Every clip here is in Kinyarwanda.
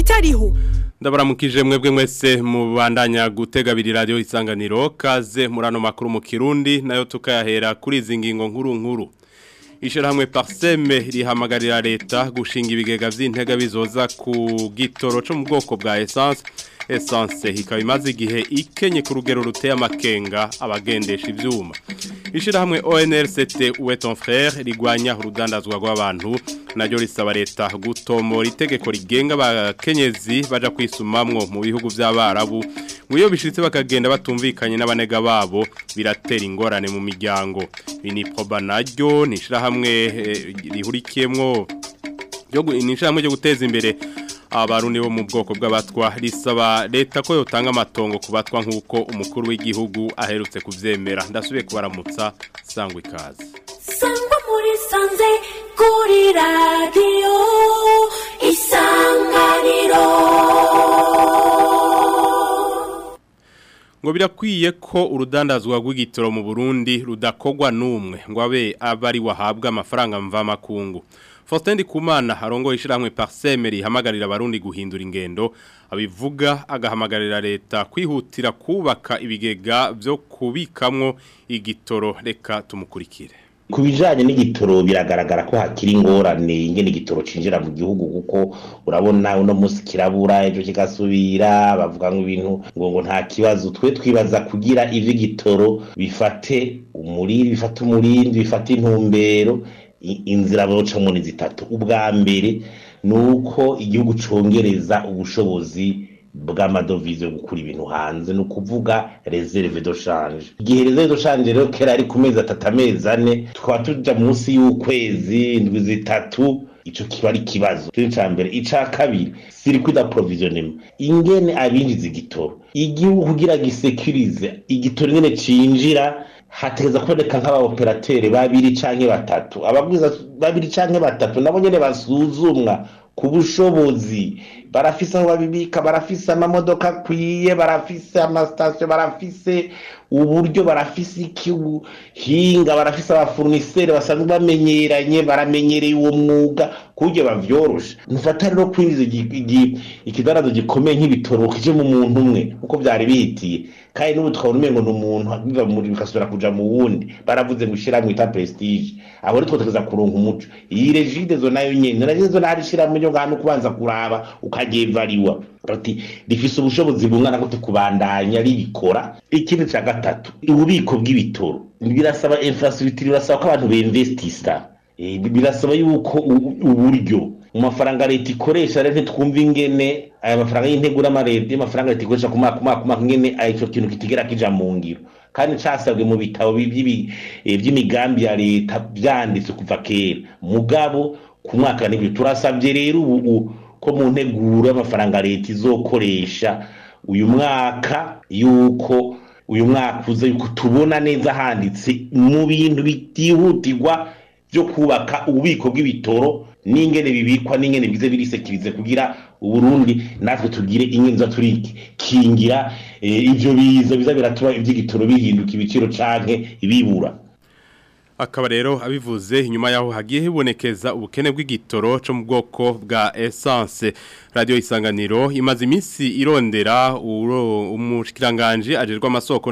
bitariho. Ndabaramukije mwebwe mwese mubandanya gutega biri radio Isanganiro kaze murano makuru mu Kirundi nayo tukayahera kuri izi ngingo nkuru. Ishirahamwe Parseme rihamagarira leta gushinga ibigega vy'intega bizoza ku gitoro cyo mu bwoko bwa essence ikaba imaze igihe ikenye ku rugero ruteye amakenga abagendesha ivyuma. Ishirahamwe ONLCT Uwe ton frère rigwanya urudandazwa rw'abantu naryo risaba leta gutomora itegeko rigenga abakenyezi baja kwisumamwo mu bihugu by'abarabu mwiyo bishitse bakagenda batumvikanye n'abanega babo biratera ingorane mu miryango. Ini proba naryo nishirahamwe rihurikiyemwo nishamwe ryo guteza imbere abarundi bo mu bwoko bw'abatwa risaba leta ko yotanga amatongo kubatwa nkuko umukuru w'igihugu aherutse kuvyemera. Ndasubiye kubaramutsa sangwa ikaze. Sangwa muri sanze kuri radio Isanganiro. Ngo birakwiye ko urudandazwa rw'igitoro mu Burundi rudakogwa numwe ngo abe abari wahabwa amafaranga mva makungu. Faustin Ndikumana arongoye ishiramwe Parseme rihamagarira abarundi guhindura ingendo abivuga agahamagarira leta kwihutira kubaka ibigega byo kubikamwo igitoro. Reka tumukurikire. Kubijanye n'igitoro biragaragara ko hakiri ingorane ingene igitoro cinjira mu gihugu kuko urabona uno musi kirabura ejo kigasubira bavuga ngo ibintu ngo nta kibazo twe twibaza kugira ivyo igitoro bifate umurindi bifate intumbero inzira bocamo ni zitatu. Ubwa mbere nuko igihugu congereza ubushobozi bw'amadovize gukura ibintu hanze no kuvuga reserve de change. Igihe reserve de change rero kera ari ku mezi 3 amezi 4 twa tuja munsi y'ukwezi indwi zitatu ico kiba ari kibazo. Cyo mbere ica kabiri circuit d'approvisionnement ingene abinjiza igitoro igihugu kugira gisecurize igitoro ngene cinjira hateza kuboneka nk'abaoperateur babiri canke batatu ababwiza babiri canke batatu nabo nyene basuzumwa ku bushobozi barafise aho babibika barafise amamodoka kwiye barafise amastation barafise uburyo barafise ikibuhinga barafise abafournisseur basanzwe bamenyeranye baramenyereye uwo mwuga kujye bavyorosha. Nufata rero kwinjiza ikidarazo gikomeye nk'ibitoro kije mu muntu umwe uko byari bihitiye kandi n'ubu twabona ngo n'umuntu biva muri bikasubira kuja mu wundi baravuze gushira mu ita prestige abo rero twoteza kuronka umuco. Iyi regide zo nayo nyene nazo narishira mu ngano kubanza kuraba ukagevariwa ati rifise ubushobozi bungana gute kubandanya ribikora. Ikindi cya gatatu ububiko bw'ibitoro birasaba infrastructure birasaba ko abantu beinvestisa birasaba yuko uburyo mu mafaranga leta ikoresha rero twumva ingene aya mafaranga y'integura amarede amafaranga leta ikoresha kuma ngene ayo kintu kitigera kija mu ngiro kandi casabwe mu bitabo by'imigambi ya leta byanditse kuva kera mugabo ku mwaka n'ibyo turasabye rero ubu ko mu nteguro y'amafaranga leta izokoresha uyu mwaka yuko uyu mwaka uza yuko tubona neza handitse mu bintu bitihutirwa byo kubaka ububiko bw'ibitoro n'ingene bibikwa n'ingene bize birisekirize kugira Uburundi natwe tugire inyenza turiki kingira ivyo biza biratuma ivy'igitoro bihinduka ibiciro canke ibibura. Akaba rero abivuze inyuma yaho hagiye hibonekeza ubukene bw'igitoro cyo mu bwoko bwa essence. Radio Isanganiro imaze iminsi irondera umushikiranganje ajerwa amasoko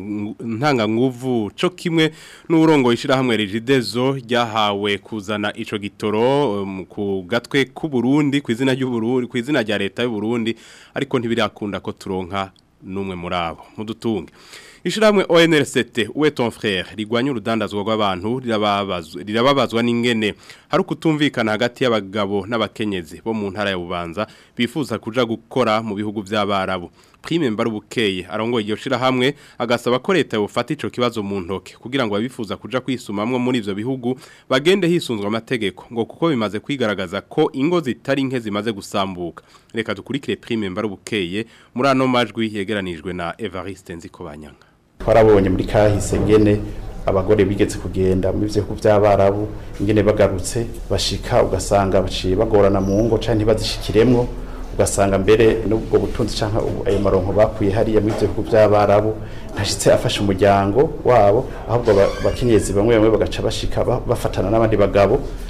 ntanga nguvu cyo kimwe n'urongo ishirahamwe Regidezo ryahawe kuzana ico gitoro ku gatwe ku Burundi kwizina ry'Uburundi kwizina rya leta y'u Burundi ariko ntibirakunda ko turonka numwe murabo mudutunge. Ishiramwe ONLCT Uwe ton frère rigwanya urudandazwa rw'abantu rirababazwa n'ingene hari kutumvikana hagati y'abagabo n'abakenyezi bo mu ntara ya Bubanza bifuza kuja gukora mu bihugu by'abarabu. Prime Mbarubukeye arongoye iyo shirahamwe agasaba ko leta yofata ico kibazo mu ntoke kugira ngo abifuza kuja kwisumamwe muri ivyo bihugu bagende hisunzwe amategeko ngo kuko bimaze kwigaragaza ko ingo zitari nke zimaze gusambuka. Reka dukurikire Prime Mbarubukeye muri ano majwi yegeranijwe na Evariste Nzikobanyanga. Twarabonye muri kahise ngene abagore bigeze kugenda mu byo by'abarabu ingene bagarutse bashika ugasanga baciye bagorana mu ngo canke bazishikiremwo ugasanga mbere n'ubwo butunzi canka ayo maronko bakuye hariya mu byo by'abarabu ntashitse afasha umuryango wabo ahubwo bakenyezi bamwe bagaca bashika bafatana n'abandi bagabo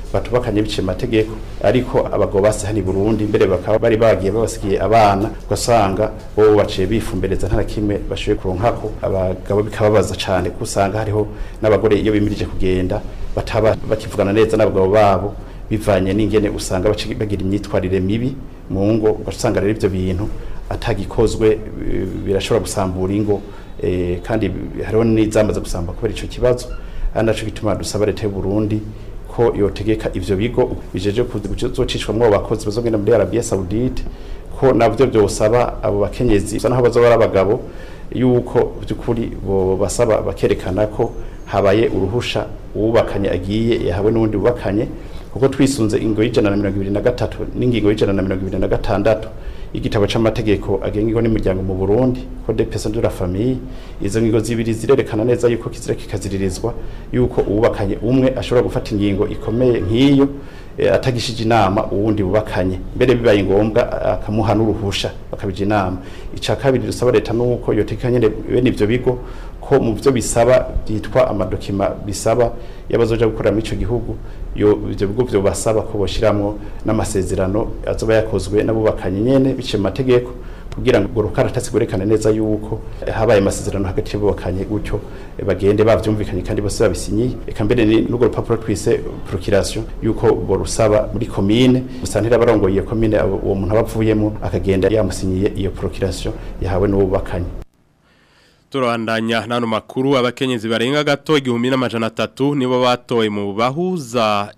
batubakanye biciye amategeko ariko abagabo base hani Burundi mbere bakaba bari bagiye babasigiye abana ugasanga bo baciye bifumbereza nta kimwe bashoboye kuronkako abagabo bikababaza cyane kusanga hariho n'abagore iyo bimirije kugenda bataba bakivugana neza n'abagabo babo bivanye n'ingene usanga bagira imyitwarire mibi mu ngo ugasanga rero ivyo bintu atagikozwe birashobora gusambura ingo kandi hariho n'izamaze gusamba kubera ico kibazo anaco gituma dusaba leta y'u Burundi ko yotegeka ivyo bigo bijeje kuzocishwamwo abakozi bazogenda muri Arabia Saudite ko navyo byosaba abo bakenyezi naho bazobara abagabo yuko byukuri bo basaba bakerekana ko habaye uruhusha ubakanye agiye yahawe n'undi ubakanye kuko twisunze ingo y'ijana na 123 n'ingingo y'ijana na 126 igitabo c'amategeko agenga ingo n'umuryango mu Burundi Code Personne de la Famille izo ngingo zibiri zirerekana neza yuko kizira kikaziririzwa yuko ubakanye umwe ashobora gufata ingingo ikomeye nk'iyo atagishije inama uwundi bubakanye mbere bibaye ngombwa akamuha n'uruhusha bakabije inama ica kabiri dusaba leta nuko yotekanye bene ivyo bigo ko mu byo bisaba byitwa amadokima bisaba yabazoja gukora mu ico gihugu yo ivyo bigo byo basaba ko boshiramwo n'amasezerano azoba yakozwe n'abubakanye nyene biciye amategeko kugira ngo rukaratasi gurekana neza yuko habaye amasezerano hagati y'abubakanye gutyo bagende bavyumvikanye kandi bose babisinyiye eka mbere n'ugo rupapuro twise procuration yuko borusaba muri commune musantira barongoye iyo commune uwo muntu abavuyemo akagenda yamusinyiye iyo procuration yahawe n'ububakanye. Turandanya nano makuru abakenyezi barenga gato 1300 nibo batoye mu bahuza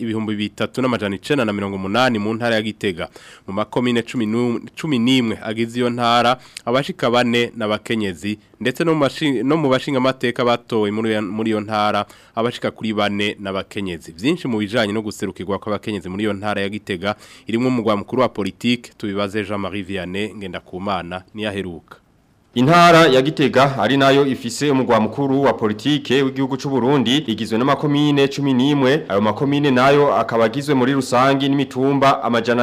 3980 mu ntara ya Gitega mu makomine 11 agize iyo ntara abashika bane n'abakenyezi ndetse no mu bashinga amateka batoye muri iyo ntara abashika kuri bane n'abakenyezi byinshi mu bijanye no guserukirwa kw'abakenyezi muri iyo ntara ya Gitega irimo umugwa mukuru wa politique tubibaze Jean-Marie Vianney Ngendakumana niyaheruka. Intara ya Gitega ari nayo ifise umugwa mukuru wa politike w'igihugu c'u Burundi igizwe n'amakomine 11 ayo makomine nayo akabagizwe muri rusangi n'imitumba amajana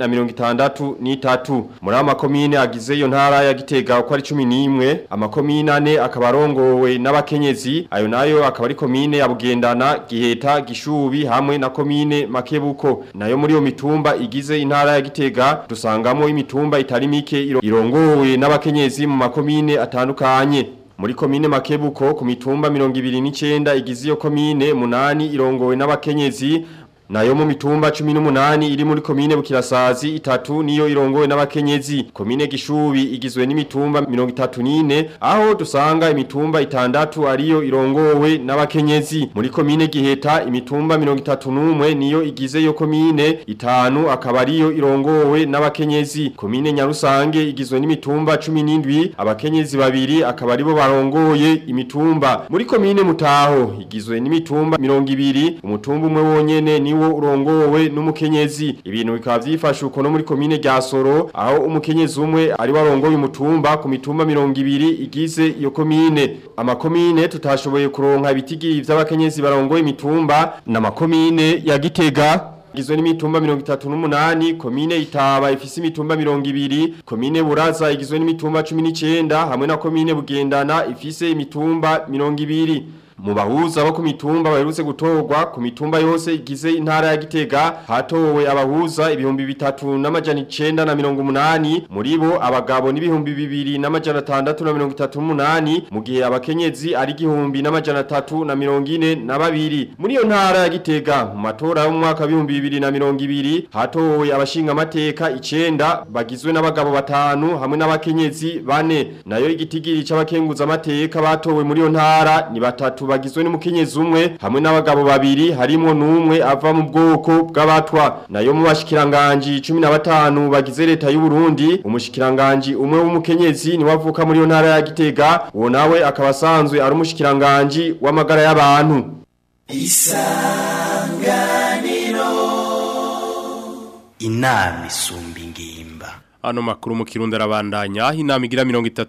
263 muri amakomine agize iyo ntara ya Gitega uko ari 11 amakomine ane akabarongowe n'abakenyezi ayo nayo akaba ari komine ya Bugendana Giheta Gishubi hamwe na komine Makebuko nayo muri iyo mitumba igize intara ya Gitega dusangamo imitumba itari mike irongowe n'abakenyezi mu makomine atandukanye muri komine Makebuko ku mitumba 29 igize iyo komine 8 irongowe n'abakenyezi nayo mu mitumba 18 iri muri komine Bukirasazi 3 niyo irongowe n'abakenyezi komine Gishubi igizwe n'imitumba 34 aho dusanga imitumba 6 ariyo irongowe n'abakenyezi muri komine Giheta imitumba 31 niyo igize iyo komine 5 akaba ariyo irongowe n'abakenyezi komine Nyarusange igizwe n'imitumba 17 abakenyezi babiri akaba aribo barongoye imitumba muri komine Mutaho igizwe n'imitumba 20 umutumba umwe wonyene niwo urongowe n'umukenyezi ibintu bikaba byifashe uko no muri komine Ryasoro aho umukenyezi umwe ari warongoye umutumba ku mitumba 20 igize iyo komine amakomine tutashoboye kuronka ibitigiri vy'abakenyezi barongoye imitumba na makomine ya Gitega igizwe n'imitumba 38 komine Itaba ifise imitumba 20 komine Buraza igizwe n'imitumba 19 hamwe na komine Bugendana ifise imitumba 20 mu bahuza bo ku mitumba baherutse gutorwa ku mitumba yose igize intara ya Gitega hatowe abahuza 3980 muri bo abagabo ni 2638 mu gihe abakenyezi ari 1342 muri iyo ntara ya Gitega mu matora yo mu mwaka 2020 hatowe abashinga amateka 9 bagizwe n'abagabo 5 hamwe n'abakenyezi 4 nayo igitigiri c'abakenguza amateka batowe muri iyo ntara ni 3 bagizwe n'umukenyezi umwe hamwe n'abagabo babiri harimo n'umwe ava mu bwoko bw'abatwa nayo mu bashikiranganje 15 bagize leta y'u Burundi umushikiranganje umwe w'umukenyezi ni wavuka muri yo ntara ya Gitega uwo nawe akabasanzwe ari umushikiranganje w'amagara y'abantu. Isanganiro inama isumba ingimba. Ano makuru mu Kirundi arabandanya inama igira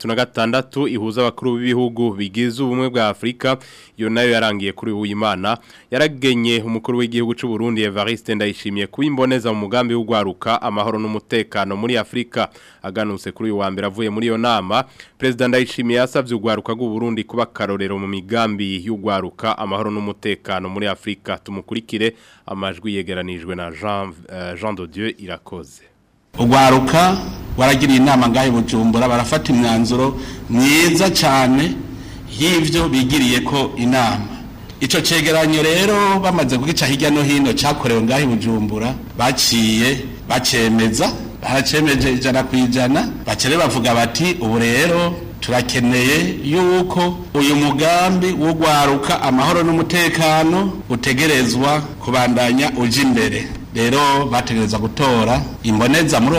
36 ihuza abakuru b'ibihugu bigize ubumwe bwa Afrika yo nayo yarangiye kuri Uwimana yaragenye umukuru w'igihugu cy'u Burundi Evariste Ndayishimiye kubimboneza mu mugambi w'ugwaruka amahoro n'umutekano muri Afrika aganutse kuri uyu wa mbere avuye muri yo nama President Ndayishimiye yasavye ugwaruka rw'u Burundi kuba karorero mu migambi y'ugwaruka amahoro n'umutekano muri Afrika tumukurikire amajwi yegeranijwe na Jean de Dieu Irakoze. Ugwaruka waragiriye inama ngahe Bujumbura barafata imyanzuro myiza cyane y'ivyo bigiriye ko inama. Ico cegeranyo rero bamaze kugica hirya no hino cyakorewe ngahe Bujumbura baciye bacemeza baracemeje 100% bacere bavuga bati ubu rero turakeneye yuko uyu mugambi w'ugwaruka amahoro n'umutekano utegerezwa kubandanya uje imbere. Rero bategereza gutora imboneza muri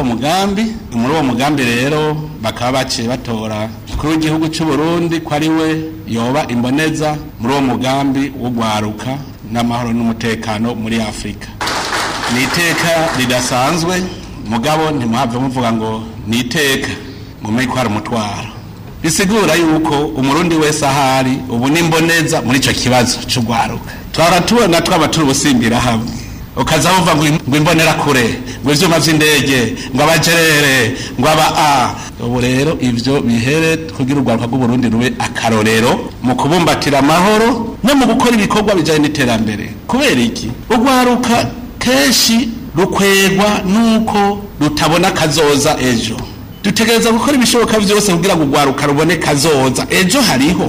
uwo mugambi rero bakaba baciye batora kuri w'igihugu cy'u Burundi ko ari we yoba imboneza muri uwo mugambi w'ugwaruka n'amahoro n'umutekano muri Afrika. Ni iteka ridasanzwe mugabo ntimuhave muvuga ngo ni iteka mumenye ko hari umutwaro. Bisigura yuko umurundi wese ahari ubu nimboneza muri ico kibazo cy'ugwaruka. Twaratubona twaba turi busimbira hamwe. Ukazavuga ngo imbonera kure ngo ivyuma vy'indege ngo abajerere ngo aba ubu rero ivyo bihere kugira urwaruka rw'u Burundi rube akarorero mu kubumbatira amahoro no mu gukora ibikorwa bijanye n'iterambere. Kubera iki urwaruka keshi rukwegwa nuko rutabona kazoza ejo. Dutegereza gukora ibishoboka byose kugira ngo urwaruka rubone kazoza ejo hariho.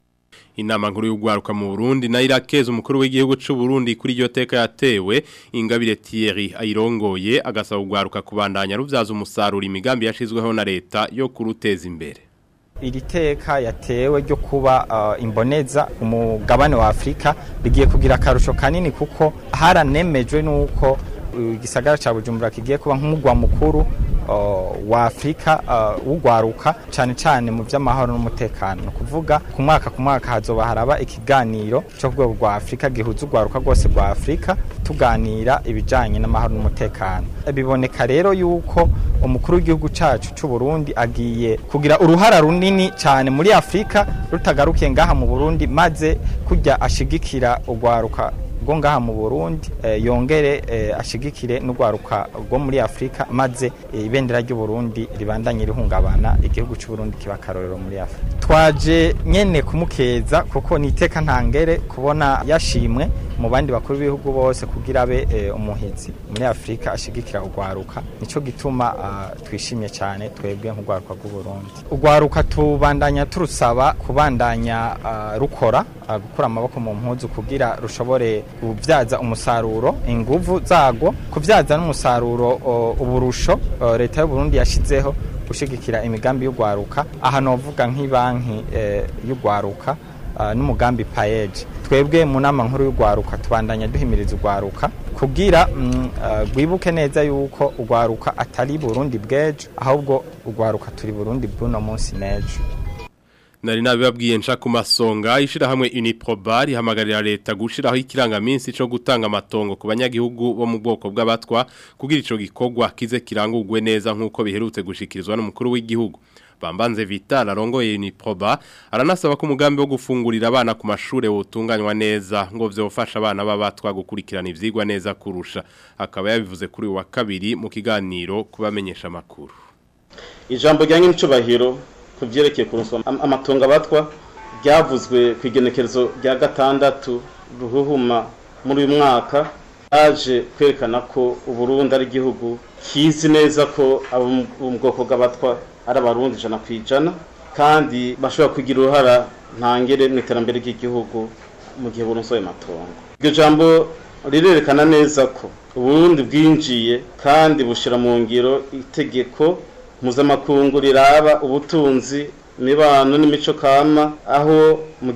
Inama nkuru y'ugwaruka mu Burundi na irakeza umukuru w'igihugu cy'u Burundi kuri iryo teka yatewe Ingabire Thierry ayirongoye agasaba ugwaruka kubandanya ruvyaza umusaruro imigambi yashizweho na leta yo kuruteza imbere. Iri teka yatewe ryo kuba imboneza umugabane wa Afrika bigiye kugira akarusho kanini kuko haranemejwe nuko igisagara ca Bujumbura kigiye kuba nk'umugwa mukuru wa Afrika ugwaruka cyane mu by'amahoro n'umutekano kuvuga ku mwaka hazoba haraba ikiganiro cyo rwego rwa Afrika gihuza ugwaruka rwose rwa Afrika tuganira ibijanye n'amahoro n'umutekano. Biboneka rero yuko umukuru w'igihugu cacu cy'u Burundi agiye kugira uruhara runini cyane muri Afrika rutagarukiye ngaha mu Burundi maze kujya ashigikira ugwaruka rwo ngaha mu Burundi yongere ashigikire n'ugwaruka rwo muri Afrika maze ibendera ry'u Burundi ribandanye rihungabana igihugu cy'u Burundi kiba karorero muri Afrika. Twaje nyene kumukeza kuko niteka ntangere kubona yashimwe mu bandi bakuru b'ibihugu bose kugira abe umuhizi muri Afrika ashigikira ugwaruka nico gituma twishimye cyane twebwe nk'ugwaruka rw'u Burundi. Ugwaruka tubandanya turusaba kubandanya rukora gukura amaboko mu mpuzu kugira rushobore kubyaza umusaruro inguvu zago kubyaza n'umusaruro uburusho leta y'u Burundi yashizeho gushigikira imigambi y'ugwaruka aha novuga nk'ibanki y'ugwaruka n'umugambi paeje. Twebwe mu nama nkuru y'ugwaruka tubandanya duhimiriza ugwaruka kugira gwibuke neza yuko ugwaruka atari Burundi bwejo ahubwo ugwaruka turi Burundi bw'uno munsi nejo. Nari nabibabwiye nca ku masonga ishira hamwe Uniprobar hamagarira leta gushiraho ikirangaminsi cyo gutanga amatongo ku banyagihugu bo mu bwoko bw'abatwa kugira ico gikorwa kize kirangurwe neza nkuko biherutse gushikirizwa n'umukuru w'igihugu. Bambanze Vital arongoye Uniprobar aranasaba ko umugambi wo gufungurira abana ku mashure wotunganywa neza ngo vyofasha abana b'abatwa gukurikirana ivyigwa neza kurusha. Akaba yabivuze kuri wa kabiri mu kiganiro kubamenyesha makuru. Ijambo ryange n'icubahiro kuvyerekeye kuruswa amatongo abatwa byavuzwe kwigenekerezo rya 6 ruhuhuma muri uyu mwaka aje kwerekana ko Uburundi ari igihugu kizi neza ko abo mu bwoko bw'abatwa ari abarundi 100% kandi bashobora kugira uruhara ntangere mu iterambere ry'igihugu mu gihe burunsoye matongo. Iryo jambo rirerekana neza ko Uburundi bwinjiye kandi bushira mu ngiro itegeko mpuzamakungu riraba ubutunzi imibano n'imico kama aho mu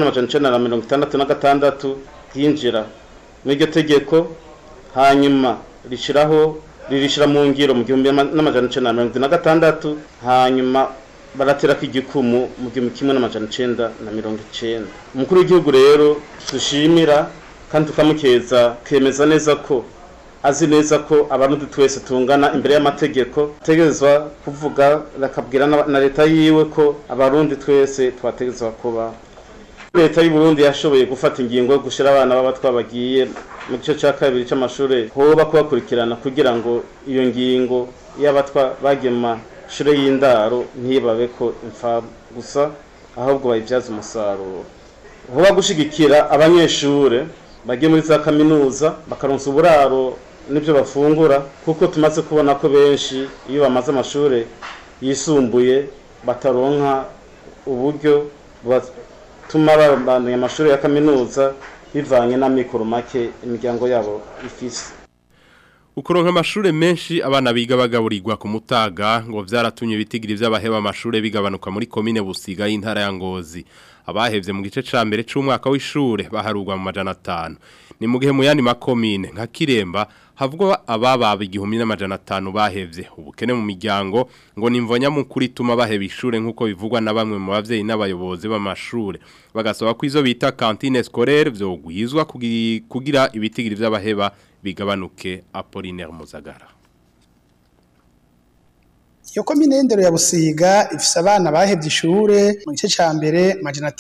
1966 hinjira muri iryo tegeko hanyuma ririshira mu ngiro mu 1996 hanyuma baratera k'igikumu mu 1990. Umukuru w'igihugu rero dushimira kandi tukamukeza kemeza neza ko azi neza ko abarundi twese tungana imbere y'amategeko ategerezwa kuvuga akabwira na leta yiwe ko abarundi twese twategerezwa kuba. Leta y'u Burundi yashoboye gufata ingingo yo gushira abana b'abatwa bagiye mu gice cya kabiri cy'amashure hoba kubakurikirana kugira ngo iyo ngingo y'abatwa bagiye mu mashure y'indaro ntibabe ko imfa gusa ahubwo bayibyaza umusaruro. Hoba gushigikira abanyeshure bagiye muri za kaminuza bakaronsa uburaro n'ibyo bafungura kuko tumaze kubona ko benshi iyo bamaze amashure yisumbuye bataronka uburyo tuma babandanya amashuri ya kaminuza bivanye n'amikoro make imiryango yabo ifise. Ukuronka amashure menshi abana biga bagaburirwa ku Mutaga ngo vyaratumye ibitigiri vy'abaheba amashure bigabanuka muri komine Busiga y'intara ya Ngozi. Abahevye mu gice ca mbere c'umwaka w'ishure baharurwa mu 500. Ni mu gihe mu yandi makomine nka Kiremba havugwa abababa 1500 bahevye. Ubukene mu miryango ngo nimvonya mu kuri tuma baheba ishure nkuko bivugwa na bamwe mu bavyeyi n'abayobozi b'amashure. Bagasaba ko izo bita cantine scolaire vyogwizwa kugira ibitigiri vy'abaheba bigabanuke. Apollinaire Muzagara. Iyo komine y'indero ya Busiga ifise abana bahevye ishure mu gice ca mbere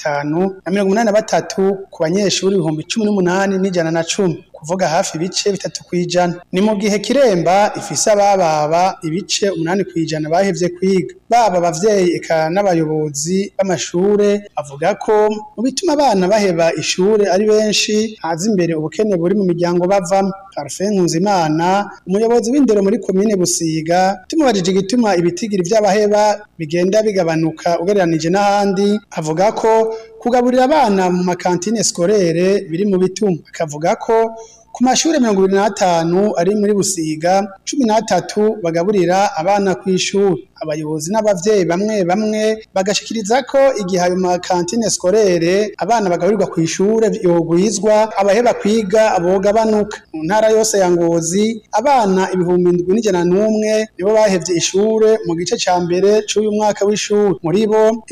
583 ku banyeshuri 18,110 kuvuga hafi ibice 3%. Ni mu gihe Kiremba ifise abababa ibice 8% bahevye kwiga. Baba abavyeyi eka n'abayobozi b'amashure avuga ko mu bituma abana baheba ishure ari benshi haza imbere ubukene buri mu miryango bavamo. Parfait Nkunzimana umuyobozi w'indero muri komine Busiga tumubajije igituma ibitigiri vy'abaheba bigenda bigabanuka ugereranije n'ahandi avuga ko kugaburira abana mu makantine scolaire biri mu bituma. Akavuga ko ku mashure 25 ari muri Busiga 13 bagaburira abana kw'ishuri. Abayobozi n'abavyeyi bamwe bagashikiriza ko igihe ayo makantine scolaire abana bagaburirwa kw'ishure yogwizwa abaheba kwiga abogabanuka. Mu ntara yose ya Ngozi abana 7101 nibo bahevye ishure mu gice ca mbere c'uyu mwaka w'ishuri. Muri bo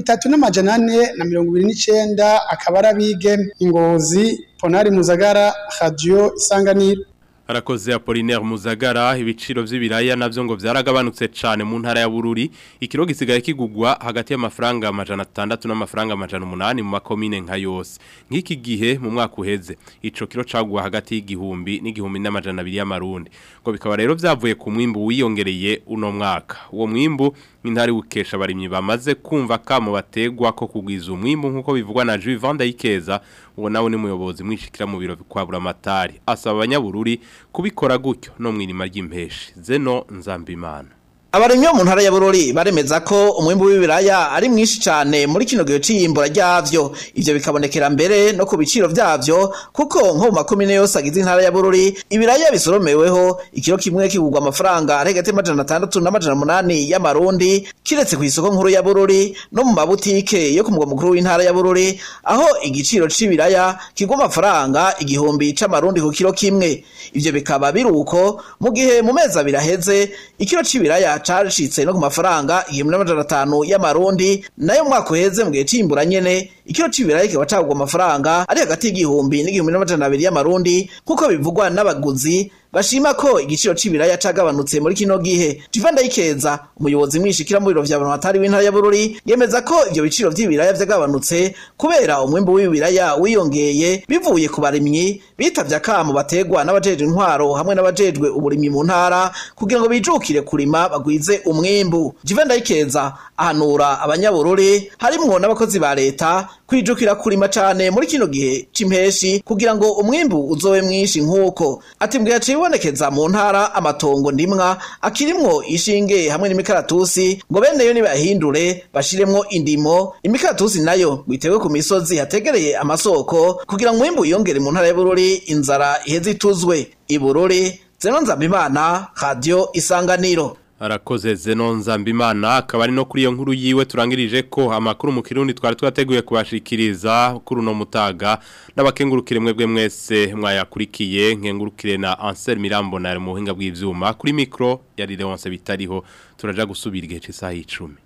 3429 akaba arabige. Ngozi Ponari Muzagara, Radio Isanganiro. Harakoze Apollinaire Muzagara. Ibiciro vy'ibiraya navyo ngo vyaragabanutse cane mu ntara ya Bururi. Ikiro gisigaye kigugwa hagati y'amafaranga 600 n'amafaranga 800 mu makomine nka yose. Nk'iki gihe mu mwaka uheze ico kiro cagwa hagati y'igihumbi n'igihumbi n'amajana 2 y'amarundi. Ngo bikaba rero vyavuye ku mwimbu wiyongereye uno mwaka. Uwo mwimbu intari ukesha barimyi bamaze kumva kamo bategwa ko kugwiza umwimbu nkuko bivugwa na Jules Van Dayikeza. Uwo nawe ni muyobozi mwishikira mu biro kwa Buramatari asaba abanyabururi kubikora gutyo no mwirima ry'impeshi. Zeno Nzambimana. Abarimyi mu ntara ya Bururi baremeza ko umwimbu w'ibiraya ari mwinshi cyane muri kino gihe c'iyimbura ryavyo. Ivyo bikabonekera mbere no ku biciro vyavyo kuko nko mu makomine yose agize intara ya Bururi ibiraya bisoromeweho ikiro kimwe kigurwa amafaranga hagati y'amajana 600 n'amajana 8 y'amarundi kiretse ku isoko nkuru ya Bururi no mu mabutike yo ku mugwa mukuru w'intara ya Bururi aho igiciro c'ibiraya kigwa amafaranga igihumbi c'amarundi ku kiro kimwe. Ivyo bikaba biruko mu gihe mu mezi abiraheze ikiro c'ibiraya carashitse no ku mafaranga 1500 y'amarundi nayo mwaka uheze mu gihe c'imbura nyene ikiro c'ibiraya kikaba cagwa amafaranga ari hagati y'igihumbi n'igihumbi n'amajana 2 y'amarundi kuko bivugwa n'abaguzi bashima ko igiciro c'ibiraya cagabanutse muri kino gihe. Jules Van Dayikeza umuyobozi mwishikira mu biro vya Buramatari w'intara ya Bururi yemeza ko ivyo biciro vy'ibiraya vyagabanutse kubera umwimbu w'ibiraya wiyongeye bivuye ku barimyi bitavye akamo bategwa n'abajejwe intwaro hamwe n'abajejwe uburimyi mu ntara kugira ngo bijukire kurima bagwize umwimbu. Jules Van Dayikeza ahanura abanyabururi harimwo n'abakozi ba leta kwijukira kurima cane muri kino gihe c'impeshi kugira ngo umwimbu uzobe mwinshi nkuko ati mbwe yacibonekeza mu ntara amatongo ndimwa akirimwo ishinge hamwe n'imikaratusi ngo bene yo nibahindure bashiremwo indimo imikaratusi nayo gwitewe ku misozi hategereye amasoko kugira ngo umwimbu yongere mu ntara ya Bururi inzara iheze ituzwe. Ibururi Zeno Nzambimana, Radio Isanganiro. Arakoze Zeno Nzambimana. Akaba ari no kuri iyo nkuru yiwe turangirije ko amakuru mu Kirundi twari twateguye kubashikiriza kuri uno mutaga n'abakengurukire mwebwe mwese mwayakurikiye. Nkengurukire na Ansel Mirambo na mu buhinga bw'ivyuma kuri micro yari Leonce Bitariho. Turaja gusubira igihe cy'isaha 10.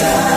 isanganiro